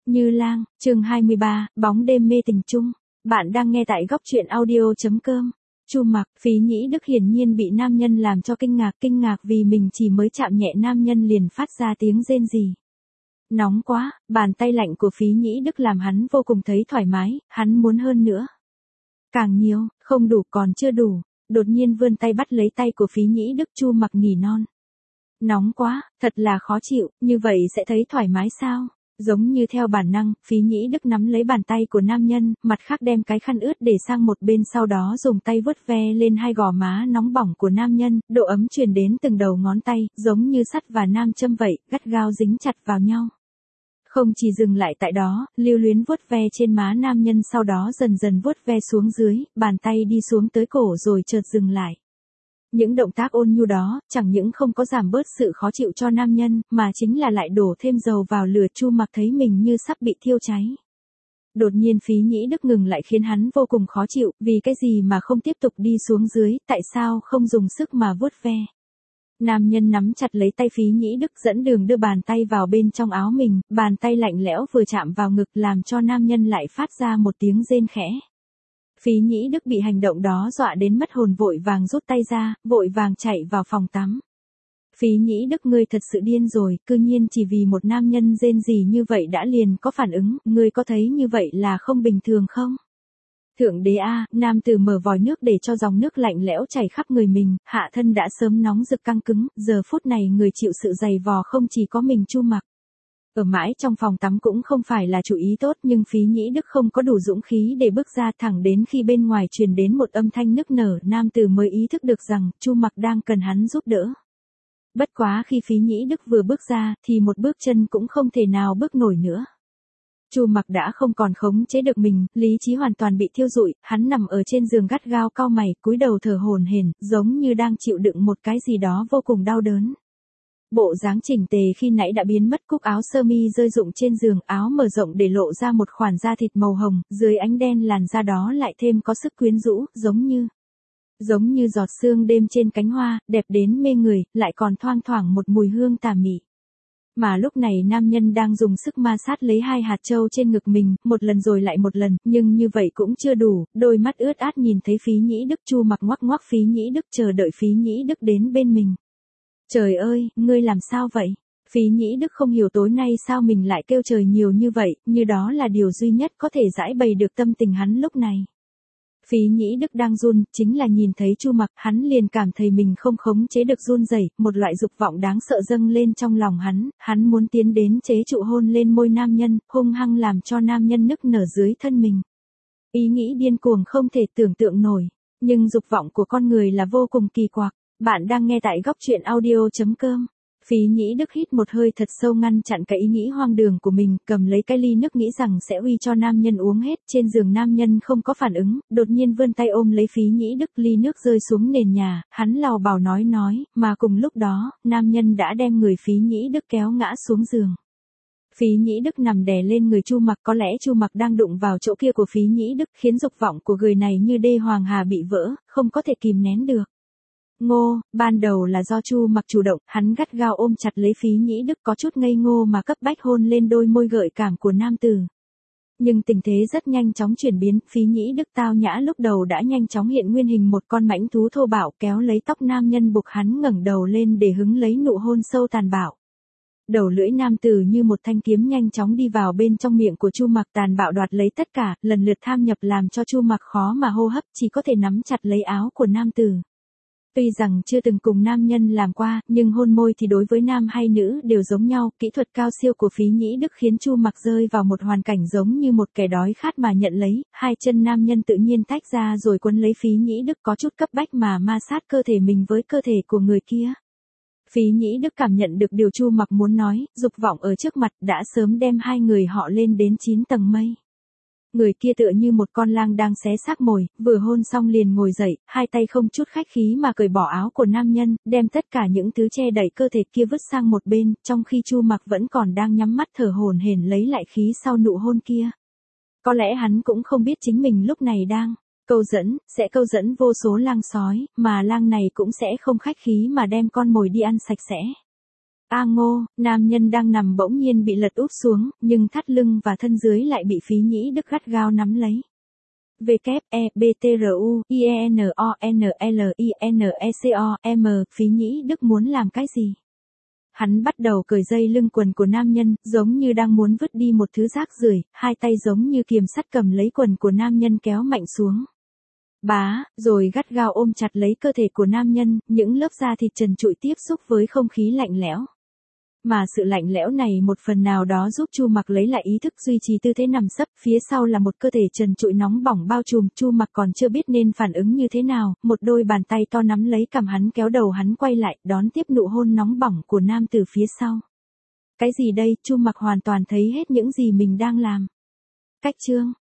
Như Lang, chương 23, bóng đêm mê tình chung. Bạn đang nghe tại góc truyện audio.com. Chu Mặc, Phí Nhĩ Đức hiển nhiên bị nam nhân làm cho kinh ngạc vì mình chỉ mới chạm nhẹ nam nhân liền phát ra tiếng rên rỉ. Nóng quá, bàn tay lạnh của Phí Nhĩ Đức làm hắn vô cùng thấy thoải mái, hắn muốn hơn nữa. Càng nhiều, không đủ còn chưa đủ, đột nhiên vươn tay bắt lấy tay của Phí Nhĩ Đức. Chu Mặc nỉ non. Nóng quá, thật là khó chịu, như vậy sẽ thấy thoải mái sao? Giống như theo bản năng, Phí Nhĩ Đức nắm lấy bàn tay của nam nhân, mặt khác đem cái khăn ướt để sang một bên, sau đó dùng tay vuốt ve lên hai gò má nóng bỏng của nam nhân, độ ấm truyền đến từng đầu ngón tay, giống như sắt và nam châm vậy, gắt gao dính chặt vào nhau. Không chỉ dừng lại tại đó, lưu luyến vuốt ve trên má nam nhân, sau đó dần dần vuốt ve xuống dưới, bàn tay đi xuống tới cổ rồi chợt dừng lại. Những động tác ôn nhu đó, chẳng những không có giảm bớt sự khó chịu cho nam nhân, mà chính là lại đổ thêm dầu vào lửa. Chu Mặc thấy mình như sắp bị thiêu cháy. Đột nhiên Phí Nhĩ Đức ngừng lại khiến hắn vô cùng khó chịu, vì cái gì mà không tiếp tục đi xuống dưới, tại sao không dùng sức mà vuốt ve. Nam nhân nắm chặt lấy tay Phí Nhĩ Đức dẫn đường đưa bàn tay vào bên trong áo mình, bàn tay lạnh lẽo vừa chạm vào ngực làm cho nam nhân lại phát ra một tiếng rên khẽ. Phí Nhĩ Đức bị hành động đó dọa đến mất hồn, vội vàng rút tay ra, vội vàng chạy vào phòng tắm. Phí Nhĩ Đức, ngươi thật sự điên rồi, cư nhiên chỉ vì một nam nhân rên rỉ như vậy đã liền có phản ứng, ngươi có thấy như vậy là không bình thường không? Thượng đế a, nam tử mở vòi nước để cho dòng nước lạnh lẽo chảy khắp người mình, hạ thân đã sớm nóng rực căng cứng, giờ phút này người chịu sự dày vò không chỉ có mình Chu Mặc. Ở mãi trong phòng tắm cũng không phải là chủ ý tốt, nhưng Phí Nhĩ Đức không có đủ dũng khí để bước ra, thẳng đến khi bên ngoài truyền đến một âm thanh nức nở, nam tử mới ý thức được rằng Chu Mặc đang cần hắn giúp đỡ. Bất quá khi Phí Nhĩ Đức vừa bước ra thì một bước chân cũng không thể nào bước nổi nữa. Chu Mặc đã không còn khống chế được mình, lý trí hoàn toàn bị thiêu rụi, hắn nằm ở trên giường gắt gao cau mày, cúi đầu thở hổn hển, giống như đang chịu đựng một cái gì đó vô cùng đau đớn. Bộ dáng chỉnh tề khi nãy đã biến mất, cúc áo sơ mi rơi rụng trên giường, áo mở rộng để lộ ra một khoản da thịt màu hồng, dưới ánh đen làn da đó lại thêm có sức quyến rũ, giống như giọt sương đêm trên cánh hoa, đẹp đến mê người, lại còn thoang thoảng một mùi hương tà mị. Mà lúc này nam nhân đang dùng sức ma sát lấy hai hạt châu trên ngực mình, một lần rồi lại một lần, nhưng như vậy cũng chưa đủ, đôi mắt ướt át nhìn thấy Phí Nhĩ Đức. Chu Mặc ngoắc ngoắc Phí Nhĩ Đức, chờ đợi Phí Nhĩ Đức đến bên mình. Trời ơi, ngươi làm sao vậy? Phí Nhĩ Đức không hiểu tối nay sao mình lại kêu trời nhiều như vậy, như đó là điều duy nhất có thể giải bày được tâm tình hắn lúc này. Phí Nhĩ Đức đang run, chính là nhìn thấy Chu Mặc, hắn liền cảm thấy mình không khống chế được run rẩy, một loại dục vọng đáng sợ dâng lên trong lòng hắn muốn tiến đến chế trụ hôn lên môi nam nhân, hung hăng làm cho nam nhân nức nở dưới thân mình. Ý nghĩ điên cuồng không thể tưởng tượng nổi, nhưng dục vọng của con người là vô cùng kỳ quặc. Bạn đang nghe tại góc truyện audio.com. Phí Nhĩ Đức hít một hơi thật sâu, ngăn chặn cái ý nghĩ hoang đường của mình, cầm lấy cái ly nước nghĩ rằng sẽ uy cho nam nhân uống hết. Trên giường nam nhân không có phản ứng, đột nhiên vươn tay ôm lấy Phí Nhĩ Đức, ly nước rơi xuống nền nhà, hắn lào bảo nói, mà cùng lúc đó, nam nhân đã đem người Phí Nhĩ Đức kéo ngã xuống giường. Phí Nhĩ Đức nằm đè lên người Chu Mặc, có lẽ Chu Mặc đang đụng vào chỗ kia của Phí Nhĩ Đức, khiến dục vọng của người này như đê hoàng hà bị vỡ, không có thể kìm nén được. Ban đầu là do Chu Mặc chủ động, hắn gắt gao ôm chặt lấy Phí Nhĩ Đức, có chút ngây ngô mà cấp bách hôn lên đôi môi gợi cảm của nam tử. Nhưng tình thế rất nhanh chóng chuyển biến, Phí Nhĩ Đức tao nhã lúc đầu đã nhanh chóng hiện nguyên hình một con mãnh thú thô bạo, kéo lấy tóc nam nhân buộc hắn ngẩng đầu lên để hứng lấy nụ hôn sâu tàn bạo. Đầu lưỡi nam tử như một thanh kiếm nhanh chóng đi vào bên trong miệng của Chu Mặc, tàn bạo đoạt lấy tất cả, lần lượt tham nhập làm cho Chu Mặc khó mà hô hấp, chỉ có thể nắm chặt lấy áo của nam tử. Tuy rằng chưa từng cùng nam nhân làm qua, nhưng hôn môi thì đối với nam hay nữ đều giống nhau, kỹ thuật cao siêu của Phí Nhĩ Đức khiến Chu Mặc rơi vào một hoàn cảnh giống như một kẻ đói khát mà nhận lấy, hai chân nam nhân tự nhiên tách ra rồi quấn lấy Phí Nhĩ Đức, có chút cấp bách mà ma sát cơ thể mình với cơ thể của người kia. Phí Nhĩ Đức cảm nhận được điều Chu Mặc muốn nói, dục vọng ở trước mặt đã sớm đem hai người họ lên đến 9 tầng mây. Người kia tựa như một con lang đang xé xác mồi, vừa hôn xong liền ngồi dậy, hai tay không chút khách khí mà cởi bỏ áo của nam nhân, đem tất cả những thứ che đậy cơ thể kia vứt sang một bên, trong khi Chu Mặc vẫn còn đang nhắm mắt thở hổn hển lấy lại khí sau nụ hôn kia. Có lẽ hắn cũng không biết chính mình lúc này đang câu dẫn vô số lang sói, mà lang này cũng sẽ không khách khí mà đem con mồi đi ăn sạch sẽ. A Ngô, nam nhân đang nằm bỗng nhiên bị lật úp xuống, nhưng thắt lưng và thân dưới lại bị Phí Nhĩ Đức gắt gao nắm lấy. W-E-B-T-R-U-I-E-N-O-N-L-I-N-E-C-O-M, Phí Nhĩ Đức muốn làm cái gì? Hắn bắt đầu cởi dây lưng quần của nam nhân, giống như đang muốn vứt đi một thứ rác rưởi, hai tay giống như kiềm sắt cầm lấy quần của nam nhân kéo mạnh xuống. Bá, rồi gắt gao ôm chặt lấy cơ thể của nam nhân, những lớp da thịt trần trụi tiếp xúc với không khí lạnh lẽo. Mà sự lạnh lẽo này một phần nào đó giúp Chu Mặc lấy lại ý thức duy trì tư thế nằm sấp, phía sau là một cơ thể trần trụi nóng bỏng bao trùm, Chu Mặc còn chưa biết nên phản ứng như thế nào, một đôi bàn tay to nắm lấy cằm hắn kéo đầu hắn quay lại, đón tiếp nụ hôn nóng bỏng của nam từ phía sau. Cái gì đây? Chu Mặc hoàn toàn thấy hết những gì mình đang làm. Cách chương